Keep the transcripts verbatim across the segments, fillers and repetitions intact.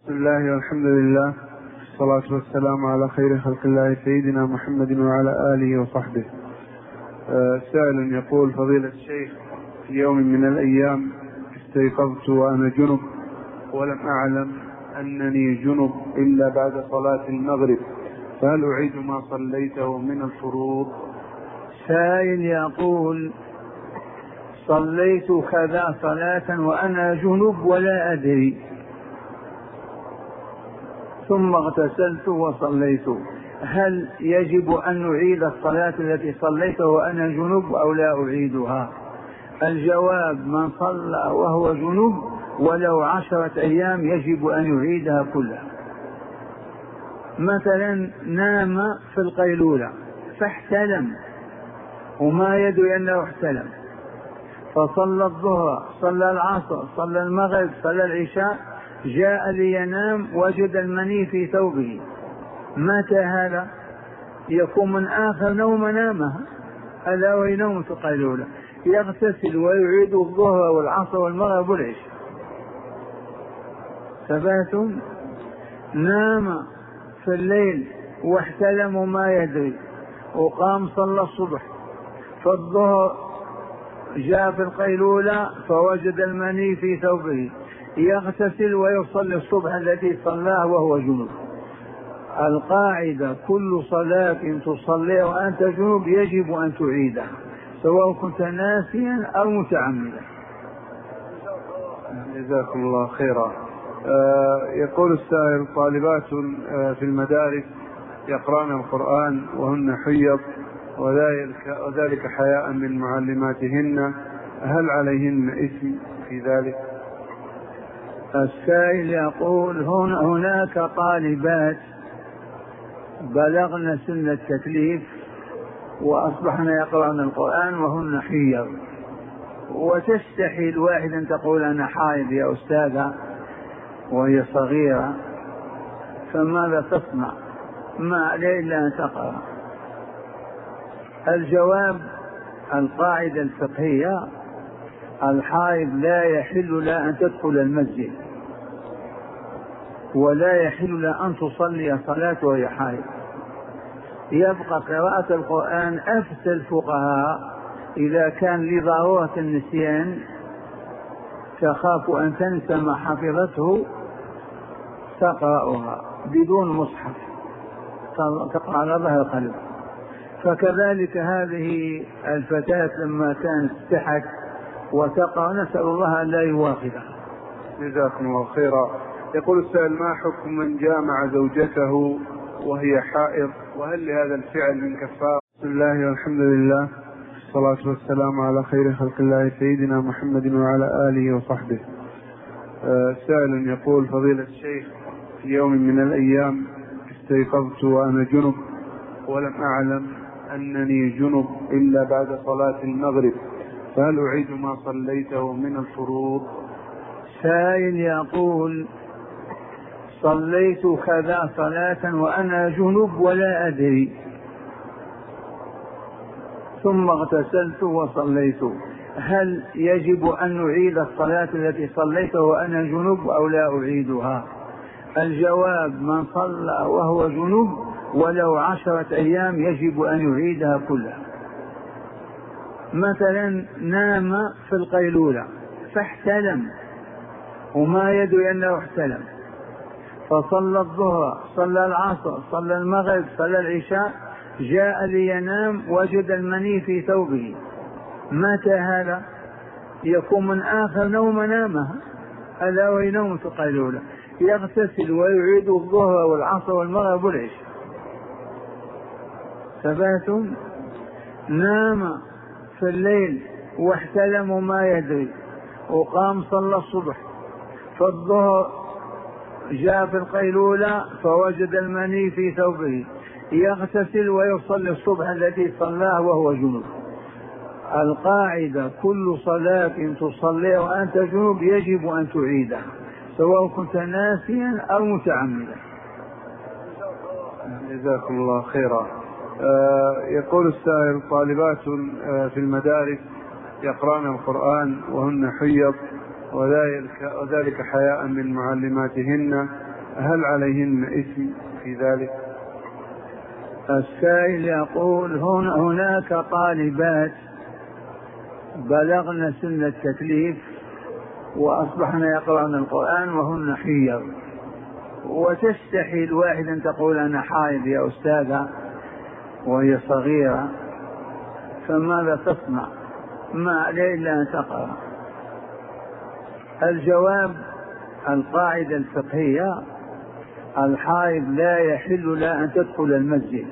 بسم الله والحمد لله والصلاة والسلام على خير خلق الله سيدنا محمد وعلى آله وصحبه. أه سائل يقول: فضيلة الشيخ، في يوم من الأيام استيقظت وأنا جنب ولم أعلم أنني جنب إلا بعد صلاة المغرب، فهل أعيد ما صليته من الفروض؟ سائل يقول: صليت كذا صلاة وأنا جنب ولا أدري، ثم اغتسلت وصليت، هل يجب أن أعيد الصلاة التي صليتها وأنا جنب أو لا أعيدها؟ الجواب: من صلى وهو جنب ولو عشرة أيام يجب أن يعيدها كلها. مثلا نام في القيلولة فاحتلم وما يدري أنه احتلم، فصلى الظهر، صلى العصر، صلى المغرب، صلى العشاء، جاء لينام وجد المني في ثوبه، متى هذا؟ يكون من آخر نوم نامها، ألا وهي نوم القيلولة، يغتسل ويعيد الظهر والعصر والمغرب والعشاء. ثبات. نام في الليل واحتلم وما يدري، وقام صلى الصبح، فالظهر جاء في القيلولة فوجد المني في ثوبه، يغتسل ويصلي الصبح التي صلاه وهو جنوب. القاعدة: كل صلاة تصليها وأنت جنوب يجب أن تعيدها، سواء كنت ناسيا أو متعمدا. جزاكم الله خيرا. آه يقول السائل: طالبات آه في المدارس يقرأن القرآن وهن حيض، وذلك, وذلك حياء من معلماتهن، هل عليهن إثم في ذلك؟ السائل يقول: هناك طالبات بلغن سن التكليف وأصبحن يقرأن القرآن وهن حيض، وتستحي الواحد أن تقول: أنا حائض يا أستاذة، وهي صغيرة، فماذا تصنع؟ ما عليه إلا أن تقرأ. الجواب: القاعدة الفقهية: الحائض لا يحل لها أن تدخل المسجد، ولا يحل لها أن تصلي صلاة وهي حائض. يبقى قراءة القرآن أفتى الفقهاء إذا كان لضرورة النسيان، تخاف أن تنسى ما حفظته تقرأها بدون مصحف، تقرأ على ظهر قلب. فكذلك هذه الفتاة لما كانت تحت وتقرأ، نسأل الله أن لا يواخذها. جزاكم الله خيرا. يقول السائل: ما حكم من جامع زوجته وهي حائض، وهل لهذا الفعل من كفارة؟ بسم الله والحمد لله والصلاة والسلام على خير خلق الله سيدنا محمد وعلى آله وصحبه. آه سائل يقول: فضيلة الشيخ، في يوم من الأيام استيقظت وأنا جنب ولم أعلم أنني جنب إلا بعد صلاة المغرب، فهل أعيد ما صليته من الفروض؟ سائل يقول: صليت كذا صلاة وأنا جنب ولا أدري، ثم اغتسلت وصليت، هل يجب أن أعيد الصلاة التي صليتها وأنا جنب أو لا أعيدها؟ الجواب: من صلى وهو جنب ولو عشرة أيام يجب أن يعيدها كلها. مثلا نام في القيلولة فاحتلم وما يدري أنه احتلم، فصلى الظهر، صلى العصر، صلى المغرب، صلى العشاء، جاء لينام وجد المني في ثوبه، متى هذا؟ يكون من آخر نوم نامها، ألا وهي نوم القيلولة، يغتسل ويعيد الظهر والعصر والمغرب والعشاء. ثبات. نام في الليل واحتلم وما يدري، وقام صلى الصبح، فالظهر جاء في القيلولة فوجد المني في ثوبه، يغتسل ويصلي الصبح التي صلاه وهو جنوب. القاعدة: كل صلاة تصليها وأنت جنوب يجب أن تعيدها، سواء كنت ناسيا أو متعمدا. جزاكم الله خيرا. آه يقول السائل: طالبات آه في المدارس يقرأن القرآن وهن حيض، وذلك, وذلك حياء من معلماتهن، هل عليهن إثم في ذلك؟ السائل يقول هنا هناك طالبات بلغن سن التكليف وأصبحن يقرأن القرآن وهن حيض، وتستحي الواحد أن تقول أنا حائض يا أستاذة وهي صغيرة، فماذا تصنع؟ ما عليه إلا أن تقرأ. الجواب: القاعدة الفقهية الحائض لا يحل لها أن تدخل المسجد،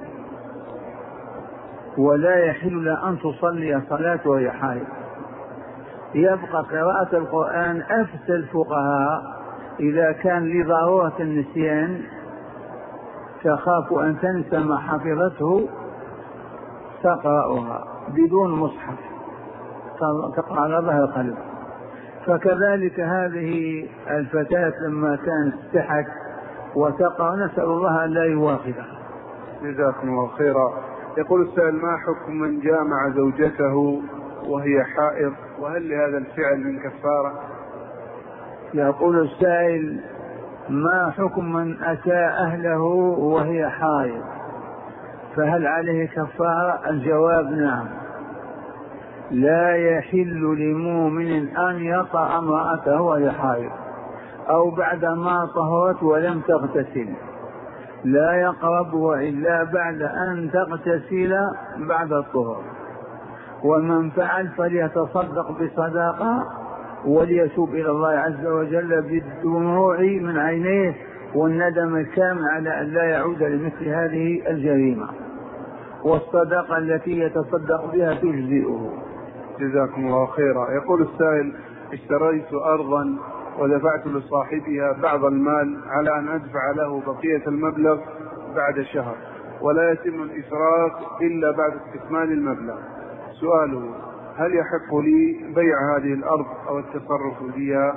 ولا يحل لها أن تصلي صلاة وهي حائض. يبقى قراءة القرآن أفتى الفقهاء إذا كان لضرورة النسيان تخاف أن تنسى ما حفظته تقرأها بدون مصحف، تقرأ على ظهر قلب. فكذلك هذه الفتاة لما كانت استحت وتقرأ نسأل الله أن لا يواخذها. جزاكم الله خيرا. يقول السائل: ما حكم من جامع زوجته وهي حائض، وهل لهذا الفعل من كفارة؟ يقول السائل: ما حكم من أتى أهله وهي حائض، فهل عليه كفارة؟ الجواب: نعم. لا يحل لمؤمن أن يطأ امرأته وهي حائض أو بعدما طهرت ولم تغتسل، لا يقربها إلا بعد أن تغتسل بعد الطهر. ومن فعل فليتصدق بصدقة وليتوب إلى الله عز وجل بالدموع من عينيه والندم الكامل على أن لا يعود لمثل هذه الجريمة، والصدقة التي يتصدق بها تجزئه. جزاكم الله خيرا. يقول السائل: اشتريت أرضا ودفعت لصاحبها بعض المال على أن أدفع له بقية المبلغ بعد شهر، ولا يتم الإفراط إلا بعد استكمال المبلغ. سؤاله: هل يحق لي بيع هذه الأرض أو التصرف بها؟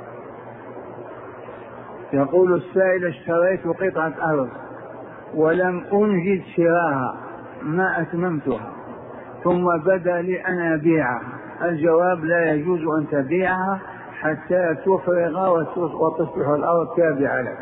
يقول السائل: اشتريت قطعة أرض ولم أنجز شراها، ما أتممتها، ثم بدا لي أن أبيعها. الجواب: لا يجوز أن تبيعها حتى تفرغ وتصبح الأرض تابعة لك،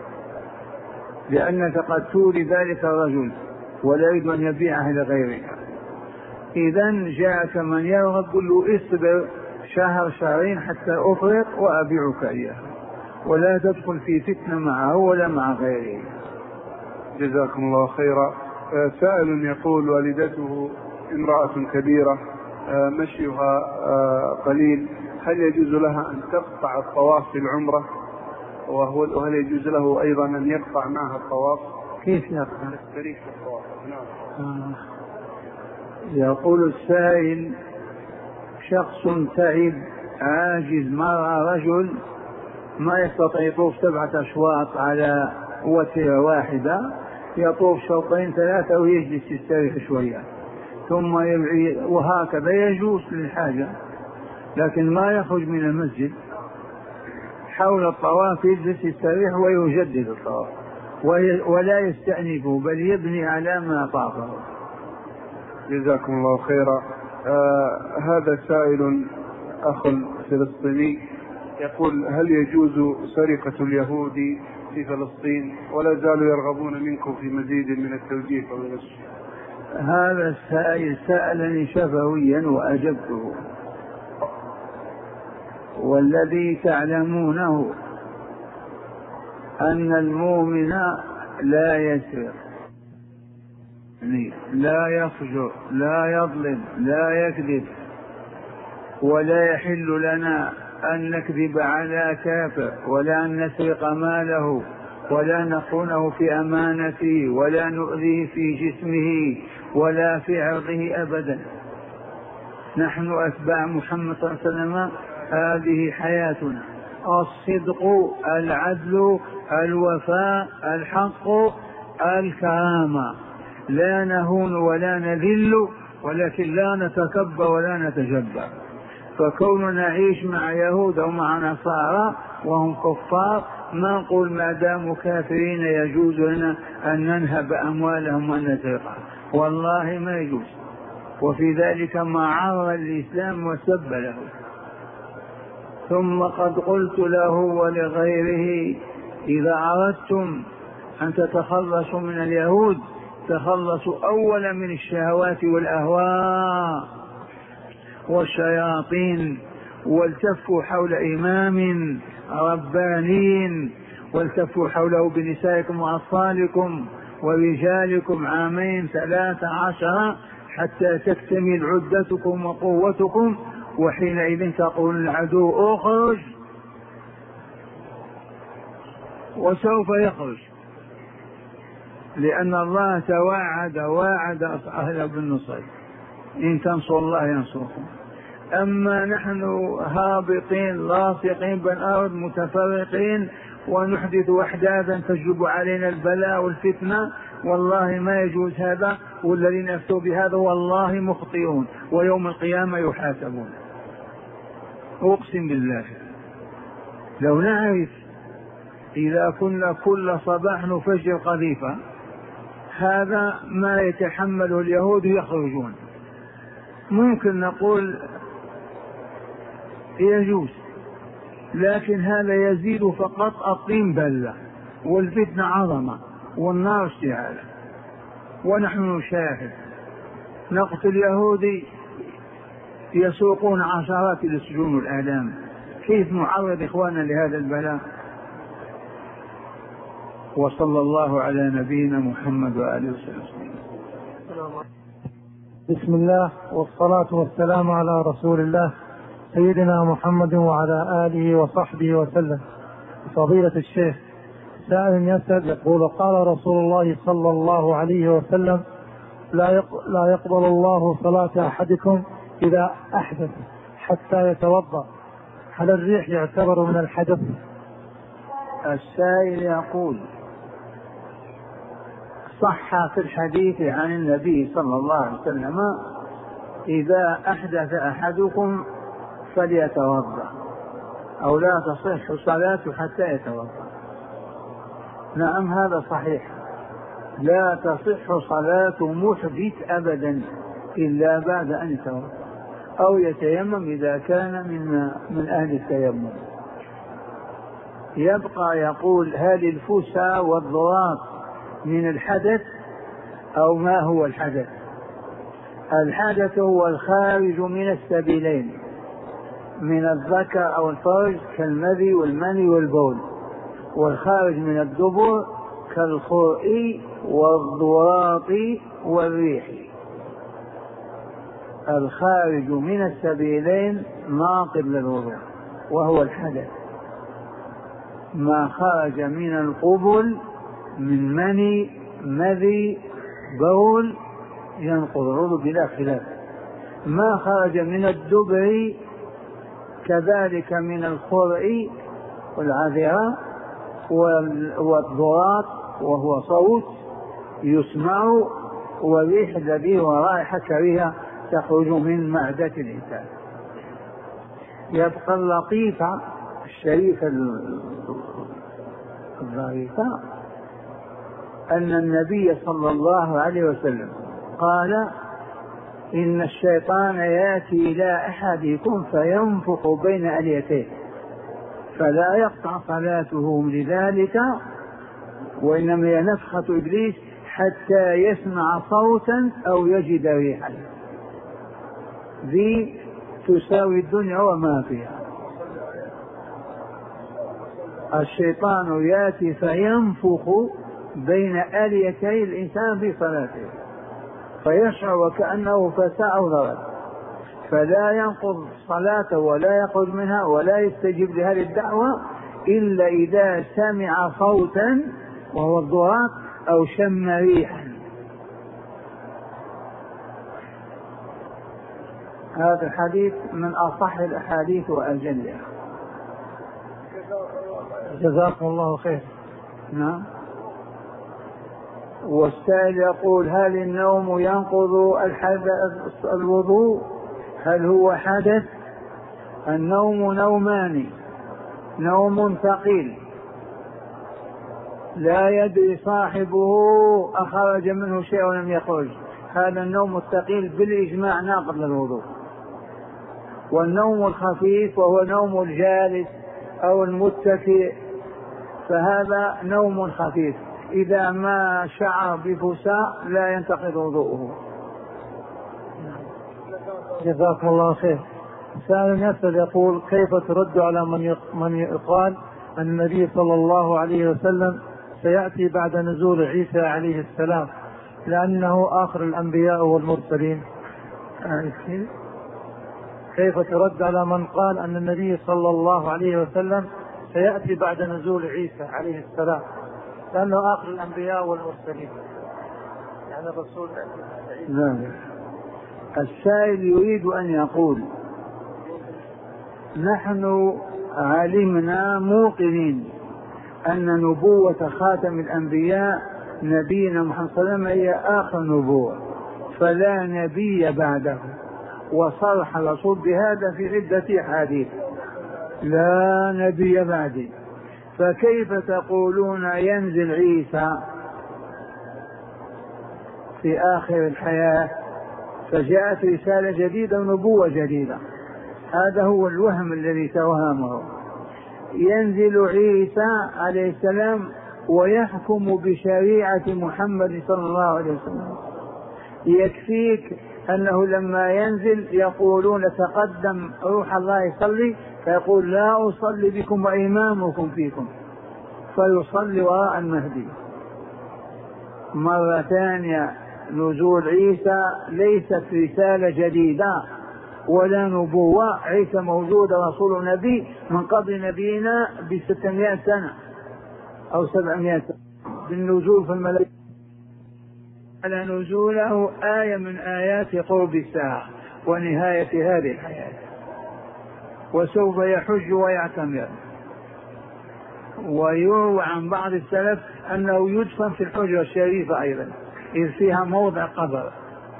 لأنك قد تولي ذلك الرجل ولا يريد أن يبيعها لغيرك. إذا جاءك من يرغب قل له: اصبر شهر شهرين حتى أفرغ وأبيعك إياها، ولا تدخل في فتنة معه ولا مع غيره. جزاكم الله خيرا. سائل يقول: والدته امرأة كبيرة مشيها قليل، هل يجوز لها أن تقطع الطواف في العمرة؟ وهل يجوز له أيضا أن يقطع معها الطواف؟ كيف يقطع؟ التاريخ الطواف. نعم. آه. يقول السائل: شخص تعب عاجز مر رجل ما يستطيع يطوف سبعة أشواط على وتيرة واحدة، يطوف شوطين ثلاثة ويجلس يستريح شوية ثم يبعي، وهكذا يجوز للحاجة، لكن ما يخرج من المسجد حول الطواف، يجلس يستريح ويجدد الطواف ولا يستأنفه بل يبني على ما طافه. جزاكم الله خيرا. آه هذا سائل أخ فلسطيني يقول: هل يجوز سرقة اليهود في فلسطين؟ ولا زالوا يرغبون منكم في مزيد من التوجيه والنشر. هذا السائل سألني شفويا وأجبته، والذي تعلمونه أن المؤمن لا يسرق، لا يفجر، لا يظلم، لا يكذب، ولا يحل لنا أن نكذب على كافر، ولا أن نسرق ماله، ولا نخونه في أمانته، ولا نؤذيه في جسمه ولا في عرضه أبدا. نحن أتباع محمد صلى الله عليه وسلم، هذه حياتنا: الصدق، العدل، الوفاء، الحق، الكرامة. لا نهون ولا نذل، ولكن لا نتكبر ولا نتجبر. فكوننا نعيش مع يهود أو مع نصارى وهم كفار ما نقول ما داموا كافرين يجوز لنا أن ننهب أموالهم وأن نسرقها، والله ما يجوز. وفي ذلك ما عار الإسلام وسب له. ثم قد قلت له ولغيره: إذا أردتم أن تتخلصوا من اليهود تخلصوا أولا من الشهوات والأهواء والشياطين، والتفوا حول إمام ربانين، والتفوا حوله بنسائكم وأطفالكم ورجالكم عامين ثلاثة عشر حتى تكتمل عدتكم وقوتكم، وحينئذ تقول العدو اخرج، وسوف يخرج، لأن الله توعد واعد أهل بالنصر، إن تنصروا الله ينصركم. أما نحن هابطين لاصقين بالأرض متفرقين ونحدث أحداثا تجلب علينا البلاء والفتنة، والله ما يجوز هذا، والذين يفتوا بهذا والله مخطئون ويوم القيامة يحاسبون. أقسم بالله لو نعرف إذا كنا كل صباح نفجر قذيفة هذا ما يتحمله اليهود يخرجون، ممكن نقول يجوز، لكن هذا يزيد فقط الطين بلة والفتنة عظمة والنار اشتعالة. ونحن نشاهد نقتل يهودي يسوقون عشرات السجون والآلام، كيف نعرض إخوانا لهذا البلاء؟ وصلى الله على نبينا محمد وآله وسلم. بسم الله والصلاة والسلام على رسول الله سيدنا محمد وعلى آله وصحبه وسلم. فضيلة الشيخ، سائل يسأل يقول قال رسول الله صلى الله عليه وسلم لا يقبل الله صلاة أحدكم إذا أحدث حتى يتوضأ، هل الريح يعتبر من الحدث؟ السائل يقول صح في الحديث عن النبي صلى الله عليه وسلم إذا أحدث أحدكم فليتوضأ أو لا تصح صلاته حتى يتوضأ. نعم هذا صحيح، لا تصح صلاة محدث أبدا إلا بعد أن يتوضأ أو يتيمم إذا كان من من أهل التيمم. يبقى يقول هل الفسا والضراط من الحدث أو ما هو الحدث؟ الحدث هو الخارج من السبيلين من الذكر أو الفرج كالمذي والمني والبول، والخارج من الدبر كالخرء والضراط والريح. الخارج من السبيلين ناقض للوضوء وهو الحدث. ما خرج من القبل من مني مذي بول ينقض الوضوء بلا خلاف. ما خرج من الدبر كذلك من الخرء والعذراء والضراط وهو صوت يسمع، والريح الذي ورائحة كريهة تخرج من معدة الإنسان. يبقى اللطيفة الشريفة الظريفة أن النبي صلى الله عليه وسلم قال إن الشيطان يأتي إلى أحدكم فينفخ بين أليتيه فلا يقطع صلاته لذلك، وإنما هي نفخة إبليس حتى يسمع صوتا أو يجد ريحا. ذي تساوي الدنيا وما فيها. الشيطان يأتي فينفخ بين آليتي الإنسان في صلاته فيشعر وكأنه فساء أو ضرب، فلا ينقض صلاته ولا يخرج منها ولا يستجيب لهذه الدعوة إلا إذا سمع صوتا وهو الضراط أو شم ريحا. هذا الحديث من أصح الأحاديث وأجلها. جزاكم الله خير. نعم. والسائل يقول هل النوم ينقض الوضوء؟ هل هو حدث؟ النوم نومان، نوم ثقيل لا يدري صاحبه أخرج منه شيء ولم يخرج، هذا النوم الثقيل بالإجماع ناقض للوضوء. والنوم الخفيف وهو نوم الجالس أو المتكئ فهذا نوم خفيف، إذا ما شعر بفساء لا ينتقض وضوءه. جزاكم الله خير. سائل يسأل يقول: كيف ترد على من من يقال أن النبي صلى الله عليه وسلم سيأتي بعد نزول عيسى عليه السلام لأنه آخر الأنبياء والمرسلين؟ كيف ترد على من قال أن النبي صلى الله عليه وسلم سيأتي بعد نزول عيسى عليه السلام لأنه آخر الأنبياء والمرسلين، يعني الرسول لا. السائل يريد أن يقول: نحن علمنا موقنين أن نبوة خاتم الأنبياء نبينا محمد صلى الله عليه وسلم هي آخر نبوة، فلا نبي بعده، وصرح الرسول بهذا في عدة أحاديث: لا نبي بعدي. فكيف تقولون ينزل عيسى في آخر الحياة فجاءت رسالة جديدة ونبوة جديدة؟ هذا هو الوهم الذي توهمه. ينزل عيسى عليه السلام ويحكم بشريعة محمد صلى الله عليه وسلم. يكفيك أنه لما ينزل يقولون: تقدم روح الله يصلي، فيقول: لا أصلي بكم وإمامكم فيكم، فيصلي وراء المهدي. مرة ثانية نزول عيسى ليست رسالة جديدة ولا نبوة، عيسى موجود رسول نبي من قبل نبينا بستمائة سنة أو سبعمائة سنة. بالنزول في الملائكة على نزوله آية من آيات قرب الساعة ونهاية هذه الحياة، وسوف يحج ويعتمر. ويروى عن بعض السلف أنه يدفن في الحجرة الشريفة أيضا إذ فيها موضع قبر.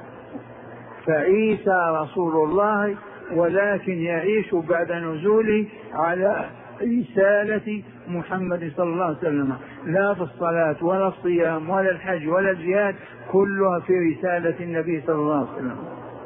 فعيسى رسول الله، ولكن يعيش بعد نزوله على رسالة محمد صلى الله عليه وسلم، لا في الصلاة ولا الصيام ولا الحج ولا الجهاد، كلها في رسالة النبي صلى الله عليه وسلم.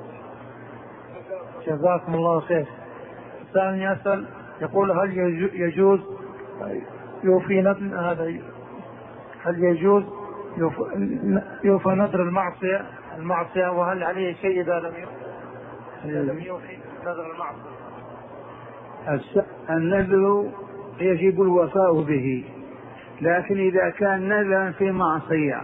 جزاكم الله خير. الثاني يسأل يقول: هل يجوز يوفي نذر هذا هل يجوز يوفى نذر المعصية المعصية وهل عليه شيء إذا لم لم يوفي نذر المعصية؟ النذر يجب الوفاء به، لكن إذا كان نذرا في معصية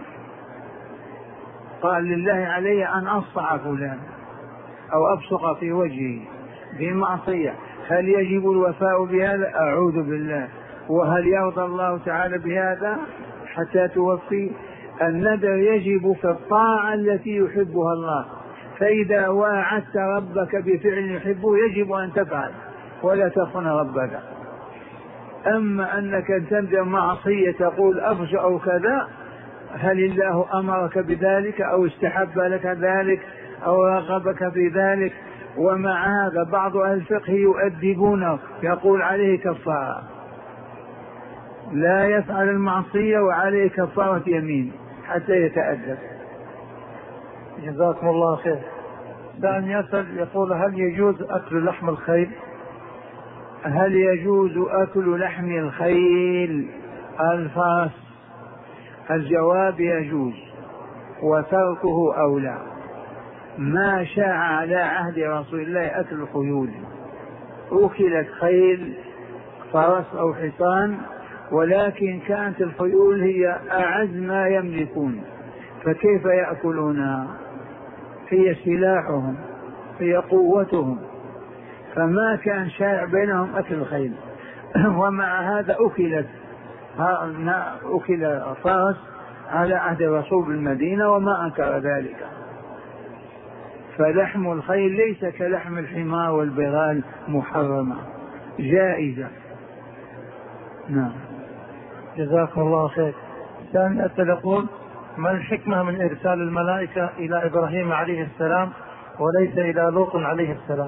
قال: لله علي أن أصفع فلان أو أبصق في وجهه بمعصية، هل يجب الوفاء بهذا؟ أعوذ بالله. وهل يرضى الله تعالى بهذا حتى توفي؟ النذر يجب في الطاعة التي يحبها الله، فإذا واعدت ربك بفعل يحبه يجب أن تفعل ولا تخن ربك. أما أنك تنذر معصية تقول أفجأ أو كذا، هل الله أمرك بذلك أو استحب لك ذلك أو رغبك في ذلك؟ ومع هذا بعض أهل الفقه يؤدبونه، يقول عليه كفارة، لا يفعل المعصية وعليه كفارة يمين حتى يتأدب. جزاكم الله خير. ثاني يسأل يقول: هل يجوز أكل لحم الخيل؟ هل يجوز أكل لحم الخيل الفرس؟ الجواب: يجوز، وتركه أولى. ما شاع على عهد رسول الله أكل الخيول، أكلت خيل فرس أو حصان، ولكن كانت الخيول هي أعز ما يملكون، فكيف يأكلونها؟ هي سلاحهم، هي قوتهم، فما كان شائع بينهم أكل الخيل. ومع هذا أكلت أكل فرس على عهد الرسول بالمدينة وما أنكر ذلك. فلحم الخيل ليس كلحم الحمار والبغال، محرمة جائزة. نعم. جزاكم الله خير. ثاني أسأل يقول: ما الحكمة من إرسال الملائكة إلى إبراهيم عليه السلام وليس إلى لوط عليه السلام؟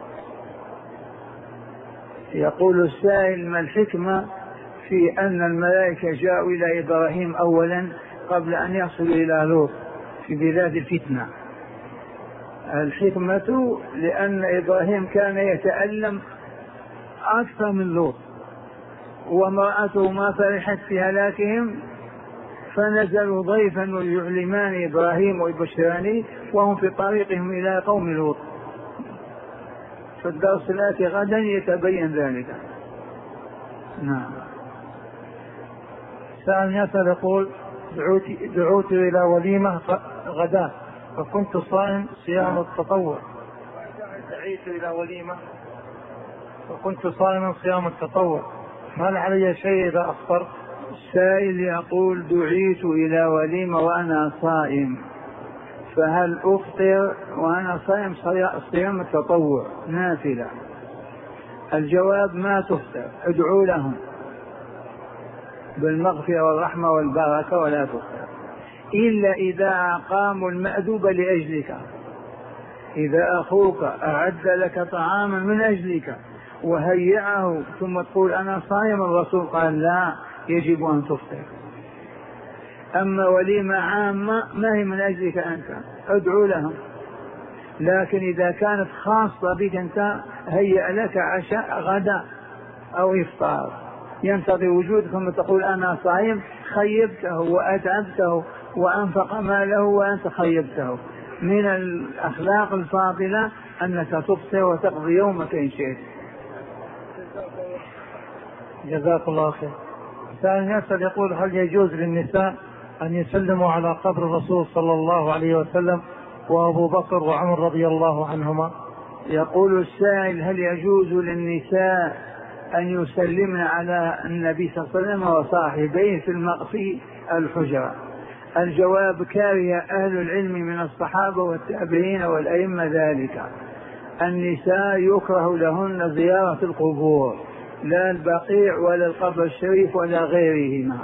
يقول السائل: ما الحكمة في أن الملائكة جاءوا إلى إبراهيم أولا قبل أن يصلوا إلى لوط في بلاد الفتنة؟ الحكمة لأن إبراهيم كان يتألم أكثر من لوط، وامرأته ما فرحت في هلاكهم، فنزلوا ضيفا ويعلمان إبراهيم ويبشرانه وهم في طريقهم إلى قوم لوط. في الدرس الآتي غدا يتبين ذلك. نعم. سأل يسأل يقول دعوت, دعوت إلى وليمة غدا فكنت صائم صيام التطوع. دعيت إلى وليمة وكنت صائما صيام التطوع، هل علي شيء إذا أفطرت؟ السائل يقول دعيت إلى وليمة وأنا صائم، فهل أفطر وأنا صائم صيام التطوع نافلة؟ الجواب ما تفطر، ادعوا لهم بالمغفرة والرحمة والبركة ولا تفطر، إلا إذا أقاموا المأدوب لأجلك. إذا أخوك أعد لك طعاما من أجلك وهيئه ثم تقول أنا صائم، الرسول قال لا، يجب أن تفطر. أما وليمة عامة ما هي من أجلك أنت، ادعو لهم. لكن إذا كانت خاصة بك أنت هيئ لك عشاء غدا أو إفطار ينتظر وجودك ثم تقول أنا صائم، خيبته وأتعبته وأنفق ماله وأنت خيبته. من الأخلاق الفاضلة أنك تفطر وتقضي يومك إن شئت. جزاك الله خير. ثاني يسأل يقول هل يجوز للنساء أن يسلموا على قبر الرسول صلى الله عليه وسلم وأبو بكر وعمر رضي الله عنهما؟ يقول السائل هل يجوز للنساء أن يسلمن على النبي صلى الله عليه وسلم وصاحبيه في المقصي الحجرة؟ الجواب كاره أهل العلم من الصحابة والتابعين والأئمة ذلك. النساء يكره لهن زيارة القبور، لا البقيع ولا القبر الشريف ولا غيرهما.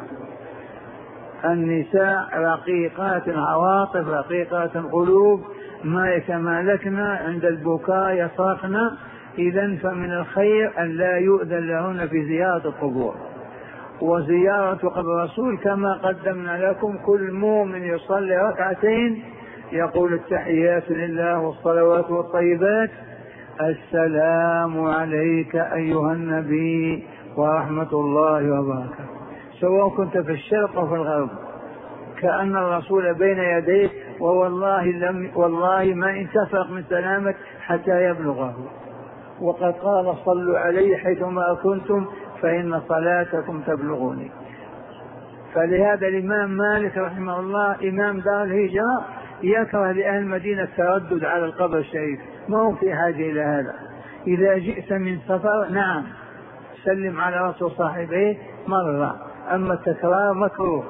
النساء رقيقات عواطف رقيقات القلوب، ما يتمالكن عند البكاء يصرخن، إذن فمن الخير أن لا يؤذن لهن في زيارة القبور. وزيارة قبر الرسول كما قدمنا لكم، كل مؤمن يصلي ركعتين يقول التحيات لله والصلوات والطيبات، السلام عليك أيها النبي ورحمة الله وبركاته، سواء كنت في الشرق أو في الغرب، كأن الرسول بين يديك، ووالله لم والله ما انتفق من سلامك حتى يبلغه. وقد قال صلوا علي حيثما كنتم فإن صلاتكم تبلغوني. فلهذا الإمام مالك رحمه الله إمام دار الهجرة يكره لأهل المدينة التردد على القبر الشريف، ما هو في حاجة إلى هذا. إذا جئت من سفر نعم سلم على رسول صاحبه مرة، أما التكرار مكروه.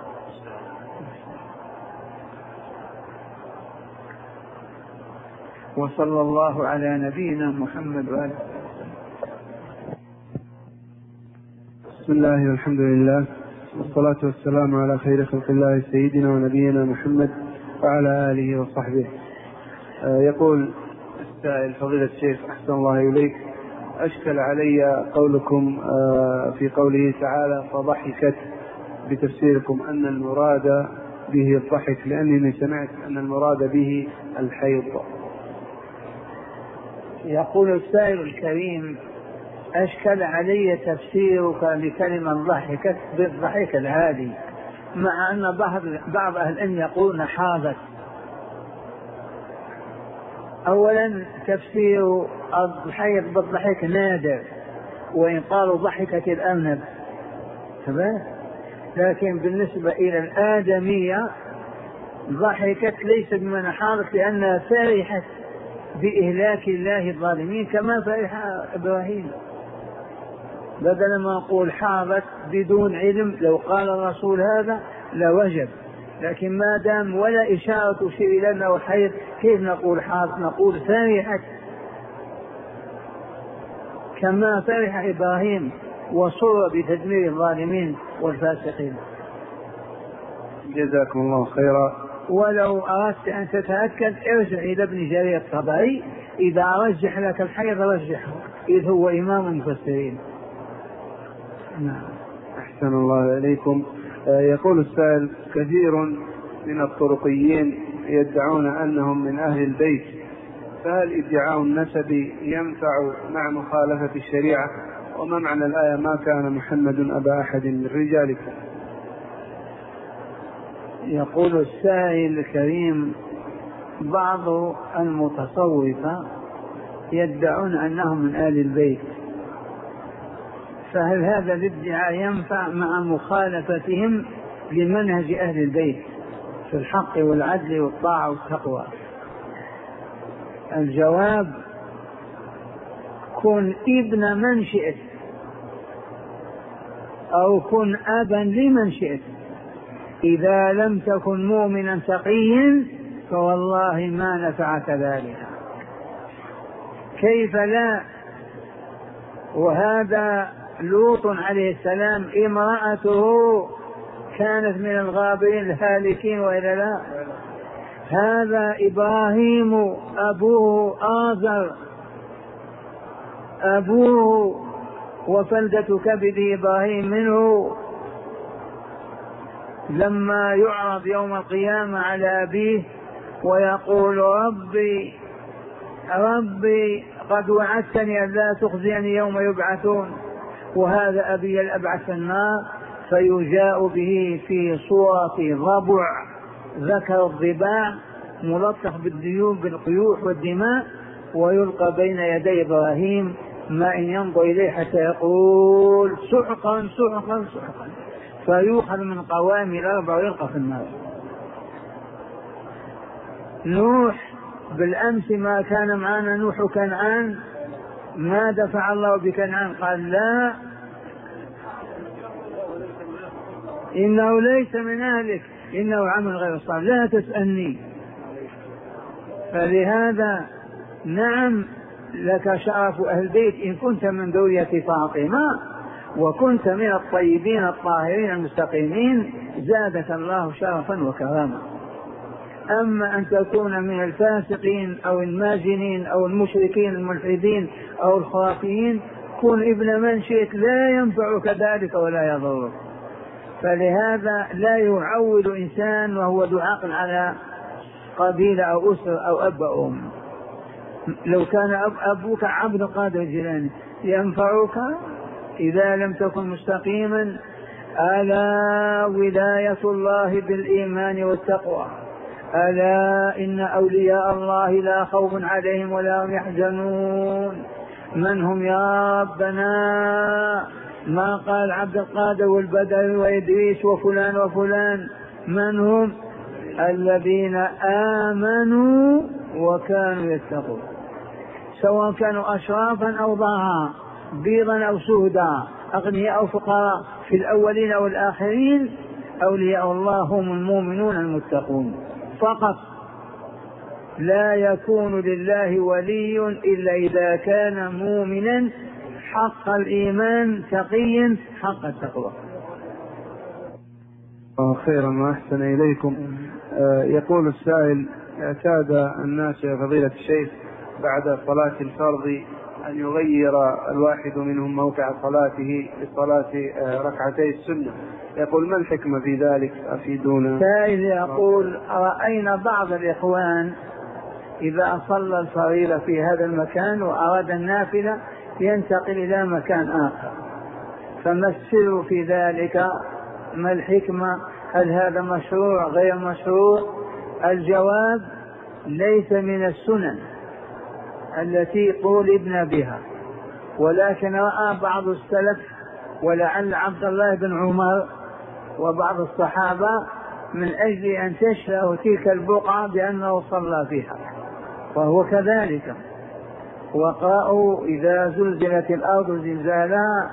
وصلى الله على نبينا محمد وآله. بسم الله والحمد لله والصلاة والسلام على خير خلق الله سيدنا ونبينا محمد وعلى آله وصحبه. آه يقول السائل فضيلة الشيخ أحسن الله إليك، أشكل علي قولكم آه في قوله تعالى فضحكت بتفسيركم أن المراد به الضحك، لأنني سمعت أن المراد به الحيض. يقول السائل الكريم أشكل علي تفسيرك لكلمة ضحكت بالضحك العادي، مع أن بعض بعض أهل العلم يقولون حاضت. أولا تفسير الحيض بالضحك نادر، وإن قالوا ضحكت الأرنب تمام، لكن بالنسبة إلى الآدمية ضحكت ليس بمعنى حاضت، لأنها فرحت بإهلاك الله الظالمين كما فرح إبراهيم. بدل ما نقول حاضت بدون علم، لو قال الرسول هذا لوجب، لكن ما دام ولا إشارة شيء إلى أنه حيض كيف نقول حاضت؟ نقول فرحت كما فرح إبراهيم وصر بتدمير الظالمين والفاسقين. جزاكم الله خيرا. ولو أردت أن تتأكد ارجع إلى ابن جرير الطبري، إذا رجح لك الحيض رجحه، إذ هو إمام المفسرين. نعم. أحسن الله إليكم. يقول السائل كثير من الطرقيين يدعون أنهم من أهل البيت، فهل ادعاء النسب ينفع مع مخالفة الشريعة، وما معنى الآية ما كان محمد أبا أحد من رجالكم؟ يقول السائل الكريم بعض المتصوفة يدعون أنهم من آل البيت، فهل هذا الادعاء ينفع مع مخالفتهم لمنهج أهل البيت في الحق والعدل والطاعة والتقوى؟ الجواب: كن ابن من شئت أو كن أبا لمن شئت، إذا لم تكن مؤمنا تقيا فوالله ما نفعك ذلك. كيف لا؟ وهذا لوط عليه السلام امرأته كانت من الغابرين الهالكين وإلا لا؟ هذا إبراهيم أبوه آزر، أبوه وفلدة كبد إبراهيم منه، لما يعرض يوم القيامة على أبيه ويقول ربي ربي قد وعدتني أن لا تخزيني يوم يبعثون، وهذا أبي الأبعث في النار، فيجاء به في صورة ضبع ذكر الضباع ملطخ بالديون بالقيوح والدماء، ويلقى بين يدي إبراهيم ما إن ينظر إليه حتى يقول سحقا سحقا سحقا، فيؤخذ من قوام الأربع ويلقى في النار. نوح بالأمس ما كان معنا نوح كنعان، ما دفع الله بكنعان؟ قال لا إنه ليس من أهلك إنه عمل غير صالح، لا تسألني. فلهذا نعم لك شرف أهل البيت إن كنت من ذرية فاطمة وكنت من الطيبين الطاهرين المستقيمين، زادك الله شرفا وكرامة. أما أن تكون من الفاسقين أو الماجنين أو المشركين الملحدين أو الخرافيين، كن ابن من شئت، لا ينفعك ذلك ولا يضرك. فلهذا لا يعول إنسان وهو دعاق على قبيلة أو أسرة أو أب أو أم. لو كان أب أبوك عبد القادر الجيلاني ينفعك إذا لم تكن مستقيما. ألا ولاية الله بالإيمان والتقوى، ألا إن أولياء الله لا خوف عليهم ولا هم يحزنون. من هم يا ربنا؟ ما قال عبد القادر والبدوي وإدريس وفلان وفلان، من هم؟ الذين آمنوا وكانوا يتقون، سواء كانوا أشرافا أو ضعاف، بيضا أو سودا، أغنياء أو فقراء، في الأولين أو الآخرين أولياء الله هم المؤمنون المتقون فقط. لا يكون لله ولي إلا إذا كان مؤمنا حق الإيمان تقيا حق التقوى. خيرا وأحسن إليكم. آه يقول السائل: اعتاد الناس يا فضيلة الشيخ بعد صلاة الفرض أن يغير الواحد منهم موقع صلاته لصلاة آه ركعتي السنة، يقول ما الحكمة في ذلك؟ أفيدونا. السائل يقول: رأينا بعض الإخوان إذا صلى الفريضة في هذا المكان وأراد النافلة ينتقل إلى مكان آخر، فما السر في ذلك؟ ما الحكمة؟ هل هذا مشروع غير مشروع؟ الجواب: ليس من السنن التي طولبنا بها، ولكن رأى بعض السلف ولعل عبد الله بن عمر وبعض الصحابة من أجل أن تشفى تلك البقعة بأنه صلى فيها، وهو كذلك. وقرأوا: إذا زلزلت الأرض زلزالها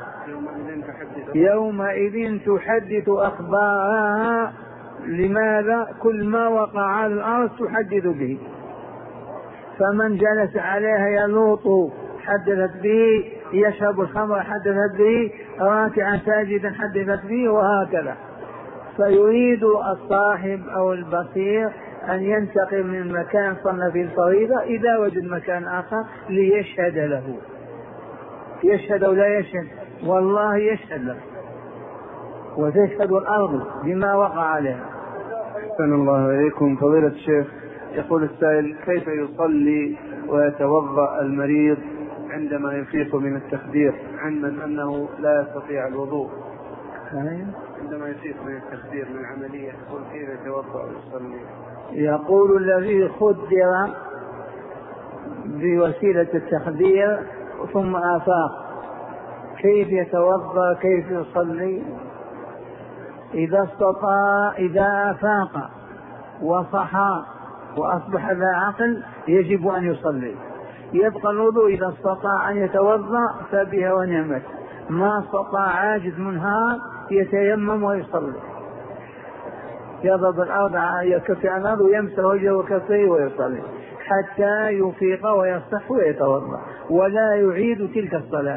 يومئذ تحدث أخبارها. لماذا؟ كل ما وقع على الأرض تحدث به، فمن جلس عليها يلوط حدثت به، يشرب الخمر حدثت به، راكعا ساجدا حدثت به، وهكذا. فيريد الصاحب أو البصير أن ينتقل من مكان صلى في الفريضة إذا وجد مكان آخر ليشهد له. يشهد أو لا يشهد؟ والله يشهد له، وتشهد الأرض بما وقع عليها. أحسن الله إليكم فضيلة الشيخ. يقول السائل: كيف يصلي ويتوضأ المريض عندما يفيق من التخدير علما أنه لا يستطيع الوضوء، عندما يفيق من التخدير من عملية يقول كيف يتوضأ ويصلي؟ يقول الذي خدر بوسيلة التخدير ثم آفاق كيف يتوضأ كيف يصلي؟ إذا استطاع إذا آفاق وصحى وأصبح ذا عقل يجب أن يصلي، يبقى الوضوء إذا استطاع أن يتوضأ فبها ونعمت، ما استطاع عاجز منهار يتيمم ويصلي، يضرب الأرض يكفي عن الأرض ويمسح وجهه وكفيه ويصلي حتى يفيق ويصح ويتوضأ ولا يعيد تلك الصلاة.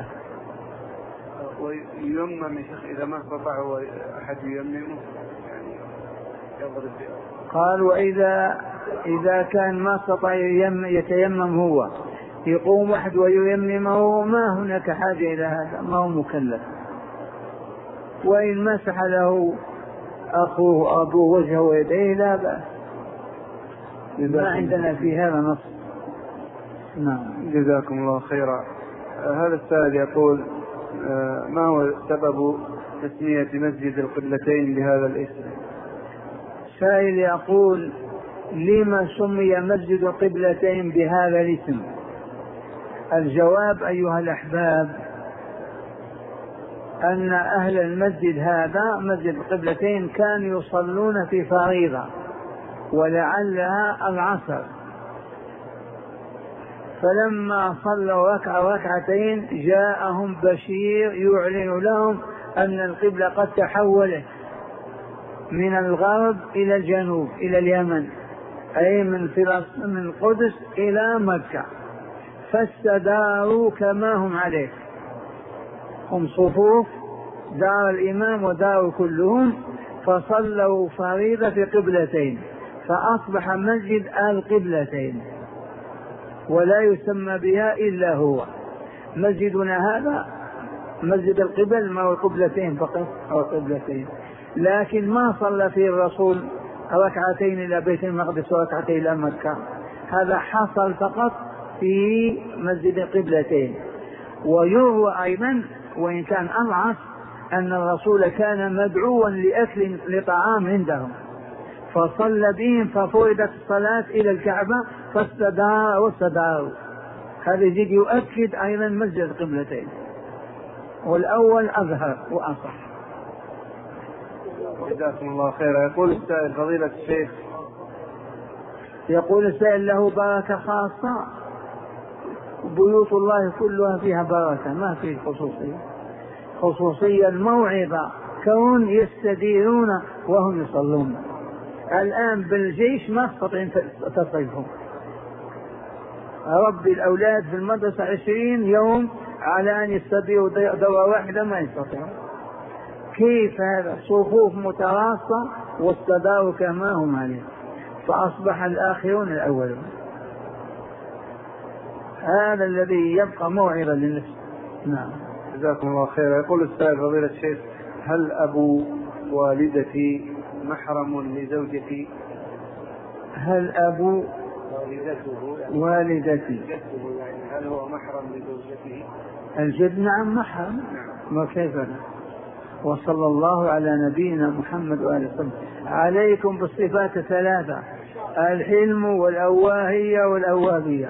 وييمم إذا ما استطاع أحد ييممه يعني يضرب. قال وإذا إذا كان ما استطاع يتيمم هو يقوم واحد وييممه ما هناك حاجة إلى هذا، ما هو مكلف. وإن مسح له أخوه أبوه وجهه ويديه لا بأس، ما عندنا في هذا نص. نعم جزاكم الله خيرا. هذا السائل يقول ما هو سبب تسمية مسجد القبلتين بهذا الاسم؟ سائل يقول لما سمي مسجد القبلتين بهذا الاسم؟ الجواب أيها الأحباب أن أهل المسجد هذا مسجد القبلتين كانوا يصلون في فريضة ولعلها العصر، فلما صلوا ركعة ركعتين جاءهم بشير يعلن لهم أن القبلة قد تحولت من الغرب إلى الجنوب إلى اليمن، أي من فلسطين من القدس إلى مكة، فاستداروا كما هم عليه، هم صفوف دار الإمام ودار كلهم، فصلوا فريضة في قبلتين فأصبح مسجد القبلتين ولا يسمى بها إلا هو. مسجدنا هذا مسجد القبل ما هو القبلتين فقط أو قبلتين، لكن ما صلى فيه الرسول ركعتين إلى بيت المقدس وركعتين إلى مكة، هذا حصل فقط في مسجد القبلتين. ويروى أيضا وإن كان أضعف أن الرسول كان مدعوا لأكل لطعام عندهم فصلى بهم ففرضت الصلاة إلى الكعبة فاستدار واستداروا. هذا يجي يؤكد أيضا مسجد القبلتين، والأول أظهر وأصح. جزاكم الله خيرا. يقول السائل فضيلة الشيخ، يقول السائل له بركة خاصة، بيوت الله كلها فيها بركة ما في خصوصية، خصوصية الموعظة كون يستديرون وهم يصلون. الآن بالجيش ما تستطيع تصرفهم، ربي الأولاد في المدرسة عشرين يوم على أن يستديروا دورة واحدة ما يستطيعون، كيف هذا؟ صفوف متراصة واستداروا كما هم عليه فأصبح الآخرون الأولون. هذا الذي يبقى موعظة للنفس. نعم جزاكم الله خيرا. يقول السائل فضيلة الشيخ هل أبو والدتي محرم لزوجتي؟ هل أبو والدته والدتي يعني هل هو محرم لزوجته؟ الجد نعم محرم وكيف لا. وصلى الله على نبينا محمد وآله وسلم. عليكم بالصفات الثلاثة الحلم والأواهية والأوابية.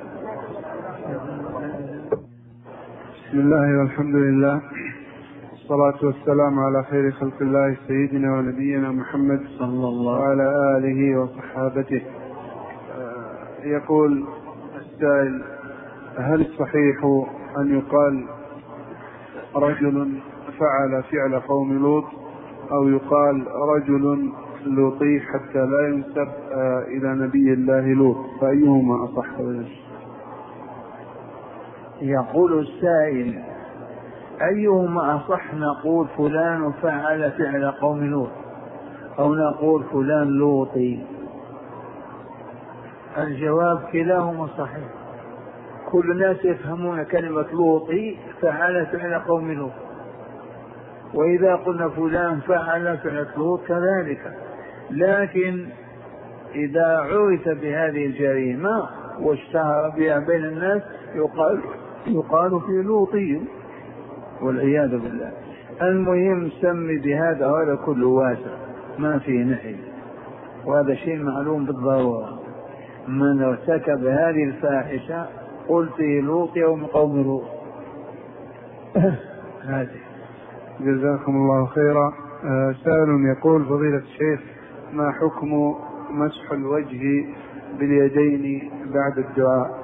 بسم الله والحمد لله والصلاة والسلام على خير خلق الله سيدنا ونبينا محمد صلى الله وعلى آله وصحابته. يقول السائل هل صحيح أن يقال رجل فعل فعل قوم لوط أو يقال رجل لوطي حتى لا ينسب إلى نبي الله لوط، فأيهما أصح؟ يقول السائل أيهما أصح، نقول فلان فعل فعل قوم لوط أو نقول فلان لوطي؟ الجواب كلاهما صحيح، كل الناس يفهمون كلمة لوطي فعل فعل قوم لوط، وإذا قلنا فلان فعل فعل لوط كذلك، لكن إذا عرف بهذه الجريمة واشتهر بها بين الناس يقال يقال في لوطي والعياذ بالله. المهم سمي بهذا، وهذا كله واسع ما فيه نحي، وهذا شيء معلوم بالضرورة. من ارتكب هذه الفاحشة قل فيه لوط يوم قوم لوط. هذه. جزاكم الله خيرا. آه سائل يقول فضيلة الشيخ ما حكم مسح الوجه باليدين بعد الدعاء؟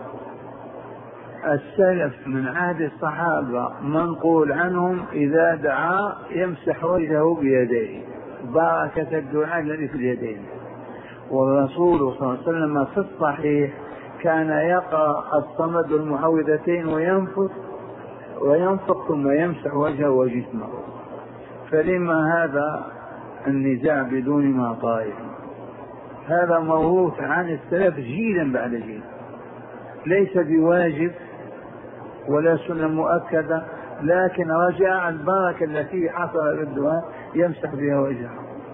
السلف من عهد الصحابة منقول عنهم إذا دعا يمسح وجهه بيديه بركة الدعاء الذي في اليدين. والرسول صلى الله عليه وسلم في الصحيح كان يقرأ الصمد المعوذتين وينفث وينفق ثم يمسح وجهه وجسمه. فلما هذا النزاع بدون ما طائف؟ هذا موروث عن السلف جيلا بعد جيل، ليس بواجب ولا سنة مؤكدة، لكن رجاء البركة التي حصل بالدعاء يمسح بها وجهه.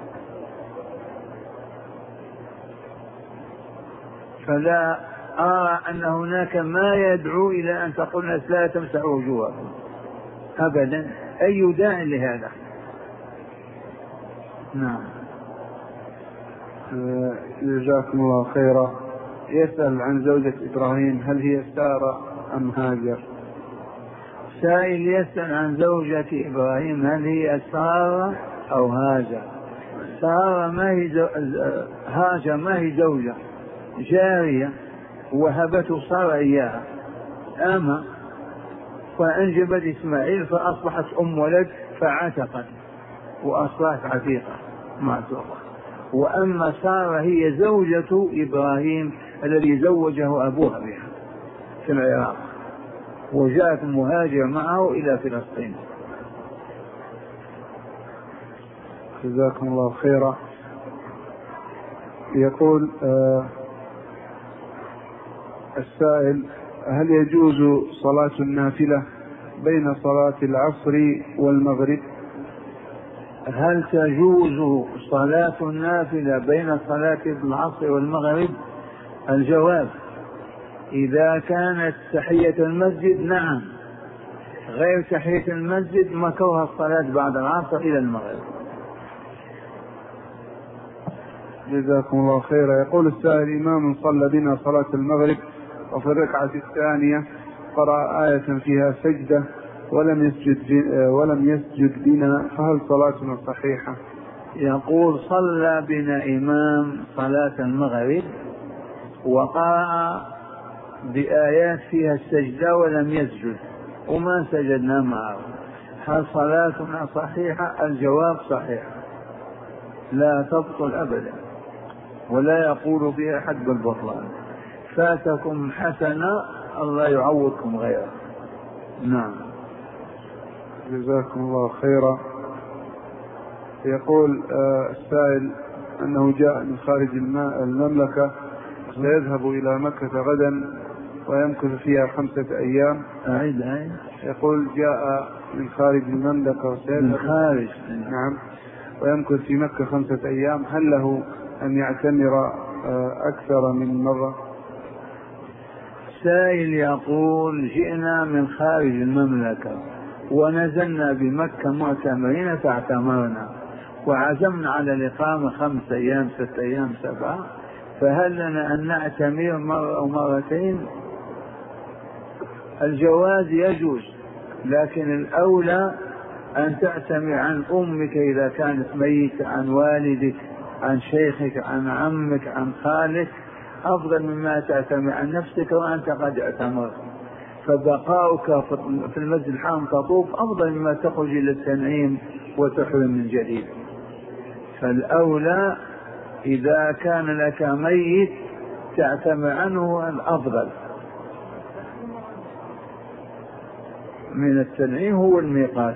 فلا أرى أن هناك ما يدعو إلى أن تقول الناس لا تمسح وجوهكم أبدا، أي داع لهذا؟ نعم. جزاكم الله خيرا. يسأل عن زوجة إبراهيم هل هي سارة أم هاجر؟ سائل يسأل عن زوجة إبراهيم هل هي سارة أو هاجر. سارة ما هي زو... هاجر ما هي زوجة، جارية وهبته سارة إياها أما، فأنجبت إسماعيل فأصبحت أم ولد فعتقت وأصبحت عتيقة معتوقة. وأما سارة هي زوجة إبراهيم الذي زوجه أبوها بها في العراق، وجاءت مهاجر معه إلى فلسطين. جزاكم الله خيرا. يقول آه السائل هل يجوز صلاة النافلة بين صلاة العصر والمغرب؟ هل تجوز صلاة النافلة بين صلاة العصر والمغرب؟ الجواب إذا كانت تحية المسجد نعم، غير تحية المسجد مكروه الصلاة بعد العصر إلى المغرب. جزاكم الله خيرا. يقول السائل إمام صلى بنا صلاة المغرب وفي الركعة الثانية قرأ آية فيها سجدة ولم يسجد ولم يسجد بنا، فهل صلاتنا صحيحة؟ يقول صلى بنا إمام صلاة المغرب وقرأ بآيات فيها السجدة ولم يسجد وما سجدنا معه، هل صلاتنا صحيحة؟ الجواب صحيح، لا تبطل أبدا ولا يقول فيها أحد بالبطلان. فاتكم حسنة الله يعوضكم غيره. نعم. جزاكم الله خيرا. يقول آه السائل أنه جاء من خارج المملكة سيذهب إلى مكة غدا ويمكث فيها خمسة أيام. أعيد أعيد. يقول جاء من خارج المملكة وسيذهب من خارج. نعم ويمكث في مكة خمسة أيام، هل له أن يعتمر آه أكثر من مرة؟ سائل يقول جئنا من خارج المملكة ونزلنا بمكة معتمرين فاعتمرنا وعزمنا على الإقامة خمس أيام ست أيام سبعة، فهل لنا أن نعتمر مرة أو مرتين؟ الجواز يجوز، لكن الأولى أن تعتمر عن أمك إذا كانت ميتة، عن والدك، عن شيخك، عن عمك، عن خالك، أفضل مما تعتمر عن نفسك وأنت قد اعتمرت. فبقاؤك في المسجد الحرام تطوف أفضل مما تخرج إلى التنعيم وتحرم من جديد. فالأولى إذا كان لك ميت تعتمر عنه الأفضل من التنعيم هو الميقات،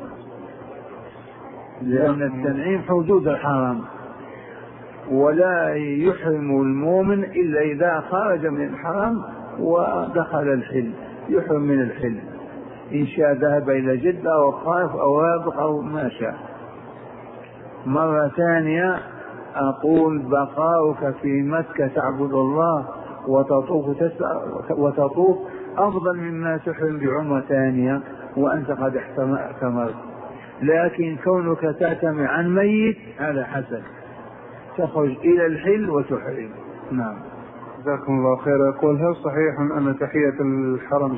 لأن التنعيم حدود الحرام ولا يحرم المؤمن إلا إذا خرج من الحرام ودخل الحل، يحرم من الحل إن شاء ذهب إلى جدة أو الطائف أو رابغ أو ما شاء. مرة ثانية أقول بقاؤك في مكة تعبد الله وتطوف, وتطوف أفضل مما تحرم بعمرة ثانية وأنت قد احتمرت. لكن كونك تعتمر عن ميت هذا حسن، تخرج إلى الحل وتحرم. نعم. جزاكم الله خير. يقول هل صحيح أن تحية الحرم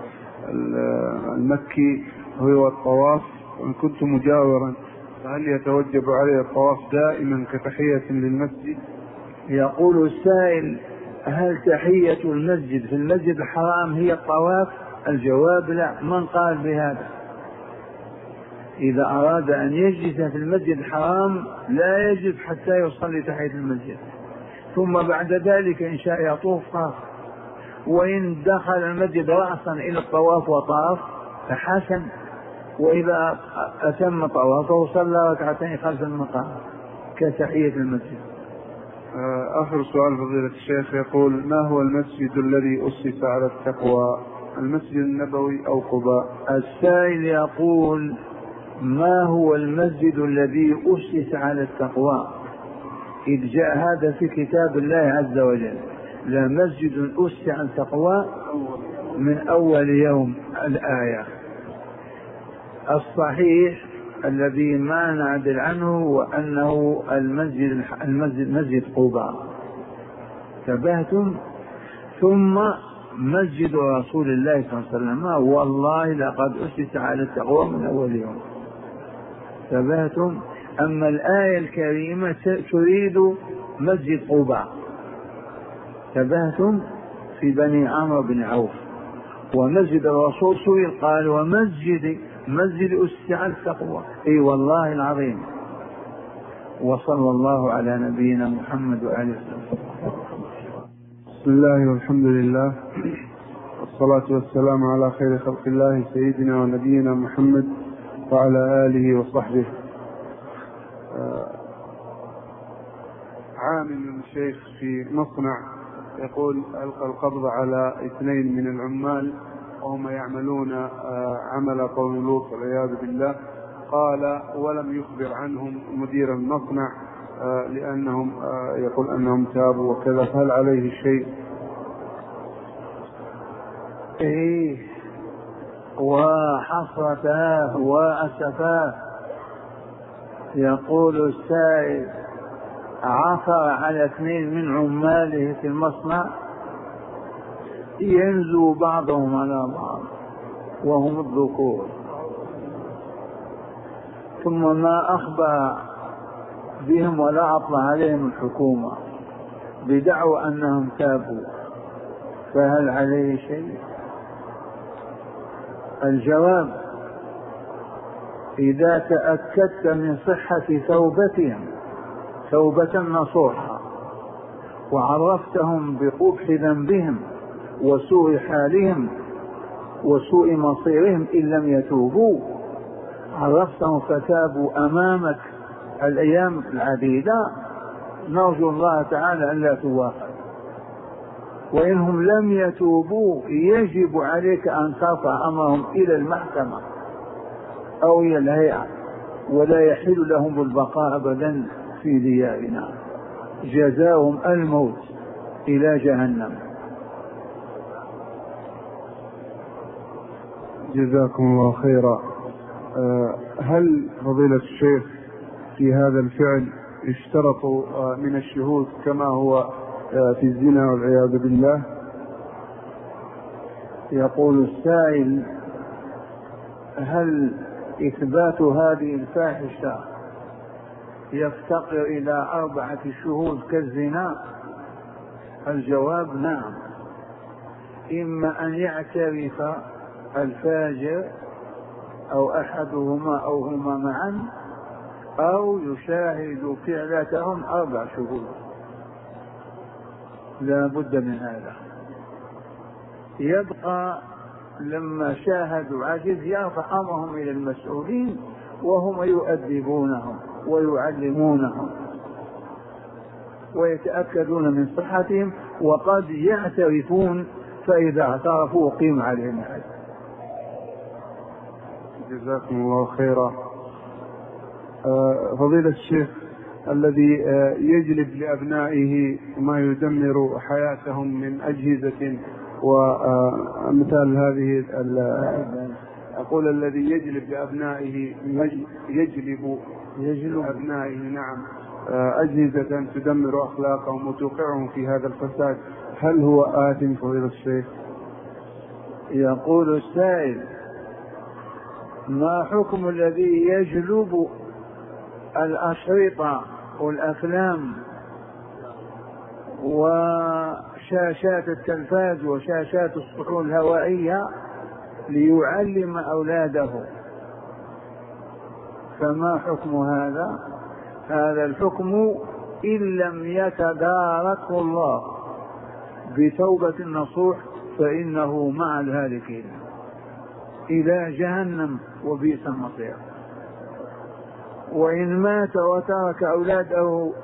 المكي هو الطواف؟ وإن كنت مجاورا فهل يتوجب علي الطواف دائما كتحية للمسجد؟ يقول السائل هل تحية المسجد في المسجد الحرام هي الطواف؟ الجواب لا، من قال بهذا؟ إذا أراد أن يجلس في المسجد الحرام لا يجلس حتى يصلي تحية المسجد، ثم بعد ذلك إن شاء يطوف طاف، وإن دخل المسجد رأسا إلى الطواف وطاف فحسن، وإذا أتم طوافه صلى ركعتين خلف المقام كتحية المسجد. آخر سؤال فضيلة الشيخ، يقول ما هو المسجد الذي أسس على التقوى، المسجد النبوي أو قباء؟ السائل يقول ما هو المسجد الذي أسس على التقوى؟ إذ جاء هذا في كتاب الله عز وجل، لا مسجد أسس على التقوى من أول يوم الآية. الصحيح الذي ما نعدل عنه وأنه المسجد المسجد مسجد قباء، تبهتم. ثم مسجد رسول الله صلى الله عليه وسلم والله لقد أسس على التقوى من أول يوم، تبهتم. أما الآية الكريمة تريد مسجد قباء، تبهتم، في بني عمرو بن عوف. ومسجد الرسول سئل قال ومسجد مسجد أسس على التقوى، اي والله العظيم. وصلى الله على نبينا محمد وآله وسلم. بسم الله والحمد لله والصلاة والسلام على خير خلق الله سيدنا ونبينا محمد وعلى آله وصحبه. عامل من الشيخ في مصنع يقول ألقى القبض على اثنين من العمال وهم يعملون عمل قوم لوط والعياذ بالله. قال ولم يخبر عنهم مدير المصنع لأنهم يقول أنهم تابوا وكذا، فهل عليه شيء؟ إيه وحسرته وأسفاه. يقول السائل عثر على اثنين من عماله في المصنع ينزو بعضهم على بعض وهم الذكور، ثم ما أخبر بهم ولا أطلع عليهم الحكومة بدعوى أنهم تابوا، فهل عليه شيء؟ الجواب إذا تأكدت من صحة توبتهم توبة نصوحة وعرفتهم بقبح ذنبهم وسوء حالهم وسوء مصيرهم إن لم يتوبوا، عرفتهم فتابوا أمامك الأيام العديدة، نرجو الله تعالى أن لا توافق. وإنهم لم يتوبوا يجب عليك أن ترفع أمرهم إلى المحكمة أو إلى الهيئة، ولا يحل لهم البقاء أبدا في ديارنا، جزاهم الموت إلى جهنم. جزاكم الله خيرا. هل فضيلة الشيخ في هذا الفعل يشترط من الشهود كما هو في الزنا والعياذ بالله؟ يقول السائل هل إثبات هذه الفاحشة يفتقر إلى أربعة شهود كالزنا؟ الجواب نعم، إما أن يعترف الفاجر أو أحدهما أو هما معا، أو يشاهد فعلتهم أربع شهود، لا بد من هذا. يبقى لما شاهدوا عجز يرفع أمرهم إلى المسؤولين وهم يؤدبونهم ويعلمونهم ويتأكدون من صحتهم، وقد يعترفون فإذا اعترفوا قيم عليهم الحد. جزاكم الله خيرا. فضيلة الشيخ، الذي يجلب لأبنائه ما يدمر حياتهم من أجهزة ومثال هذه أقول الذي يجلب لأبنائه يجلب يجلب أبنائه نعم أجهزة تدمر أخلاقهم وتوقعهم في هذا الفساد، هل هو آثم فضيلة الشيخ؟ يقول السائل: ما حكم الذي يجلب الأشرطة والأفلام وشاشات التلفاز وشاشات الصحون الهوائية ليعلم أولاده؟ فما حكم هذا؟ هذا الحكم إن لم يتداركه الله بتوبة نصوح فإنه مع الهالكين إلى جهنم وبئس المصير. وإن مات وترك أولاده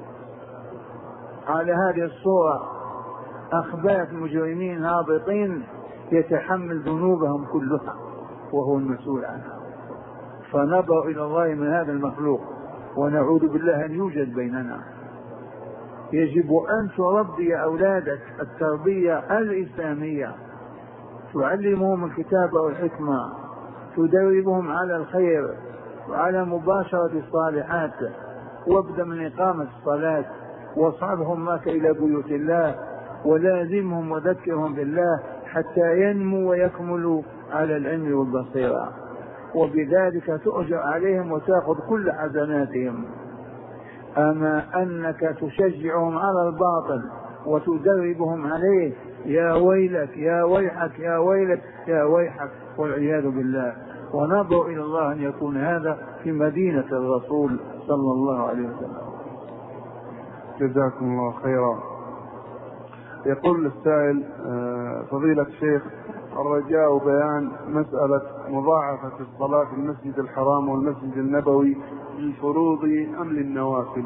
على هذه الصورة أخباث مجرمين هابطين يتحمل ذنوبهم كلها وهو المسؤول عنها. فنبرأ إلى الله من هذا المخلوق ونعوذ بالله أن يوجد بيننا. يجب أن تربي أولادك التربية الإسلامية، تعلمهم الكتاب والحكمة، تدربهم على الخير وعلى مباشرة الصالحات، وابدأ من إقامة الصلاة، واصحبهم معك إلى بيوت الله، ولازمهم وذكرهم بالله حتى ينمو ويكملوا على العلم والبصيرة، وبذلك تؤجر عليهم وتأخذ كل حسناتهم. أما أنك تشجعهم على الباطل وتدربهم عليه، يا ويلك يا ويحك يا ويلك يا ويحك والعياذ بالله. ونرجو إلى الله أن يكون هذا في مدينة الرسول صلى الله عليه وسلم. جزاكم الله خيرا. يقول السائل: فضيلة الشيخ، الرجاء بيان مسألة مضاعفة الصلاة في المسجد الحرام والمسجد النبوي للفروض أم للنوافل؟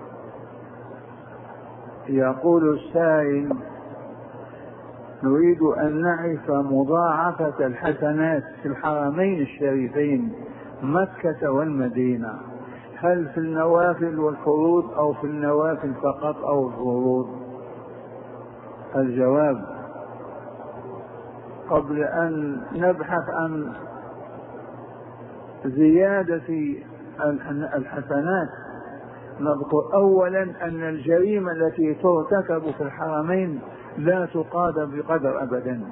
يقول السائل: نريد أن نعرف مضاعفة الحسنات في الحرمين الشريفين مكة والمدينة، هل في النوافل والفروض أو في النوافل فقط أو الفروض؟ الجواب: قبل أن نبحث عن زيادة الحسنات نذكر أولا أن الجريمة التي ترتكب في الحرمين لا تقادر بقدر أبدا.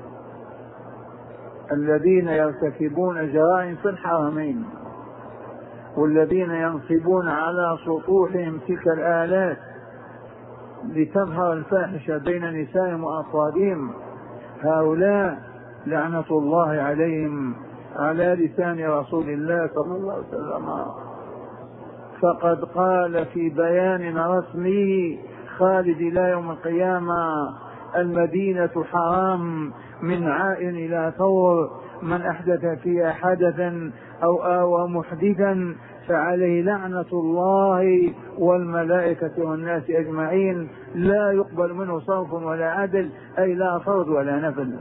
الذين يرتكبون جرائم في الحرمين والذين ينصبون على سطوحهم تلك الآلات لتظهر الفاحشة بين نسائهم وأطفالهم، هؤلاء لعنة الله عليهم على لسان رسول الله صلى الله عليه وسلم. فقد قال في بيان رسمي خالد إلى يوم القيامة: المدينة حرام من عائن إلى ثور، من أحدث فيها حدثا أو آوى محدثا فعليه لعنة الله والملائكة والناس أجمعين، لا يقبل منه صرف ولا عدل، أي لا فرض ولا نفل.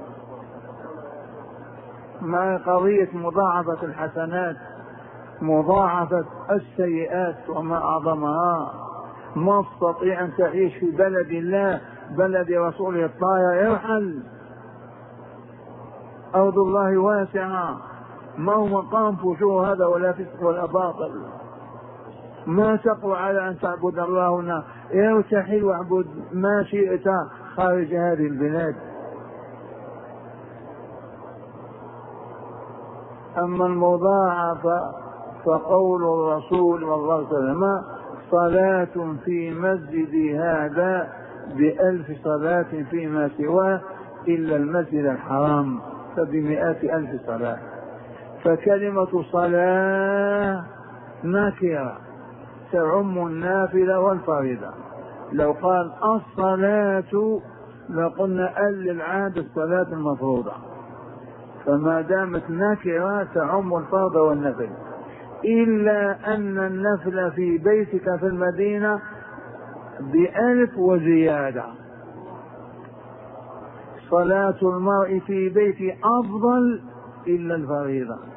مع قضية مضاعفة الحسنات مضاعفة السيئات وما أعظمها. ما تستطيع أن تعيش في بلد الله بلد رسوله الطاهر، يرحل. أرض الله واسعة، ما هو مقام فجور هذا ولا فسق ولا باطل. ما تقوى على أن تعبد الله هنا، ارتحل واعبد ما شئت خارج هذه البلاد. أما المضاعفة فقول الرسول صلى الله عليه وسلم: صلاة في مسجد هذا بألف صلاة فيما سواه إلا المسجد الحرام فبمئات ألف صلاة. فكلمة صلاة نكرة تعم النافلة والفريضة. لو قال الصلاة لقلنا أل العاد الصلاة المفروضة، فما دامت نكرة تعم الفرض والنفل، إلا أن النفل في بيتك في المدينة بألف وزيادة. صلاة المرء في بيته أفضل إلا الفريضة.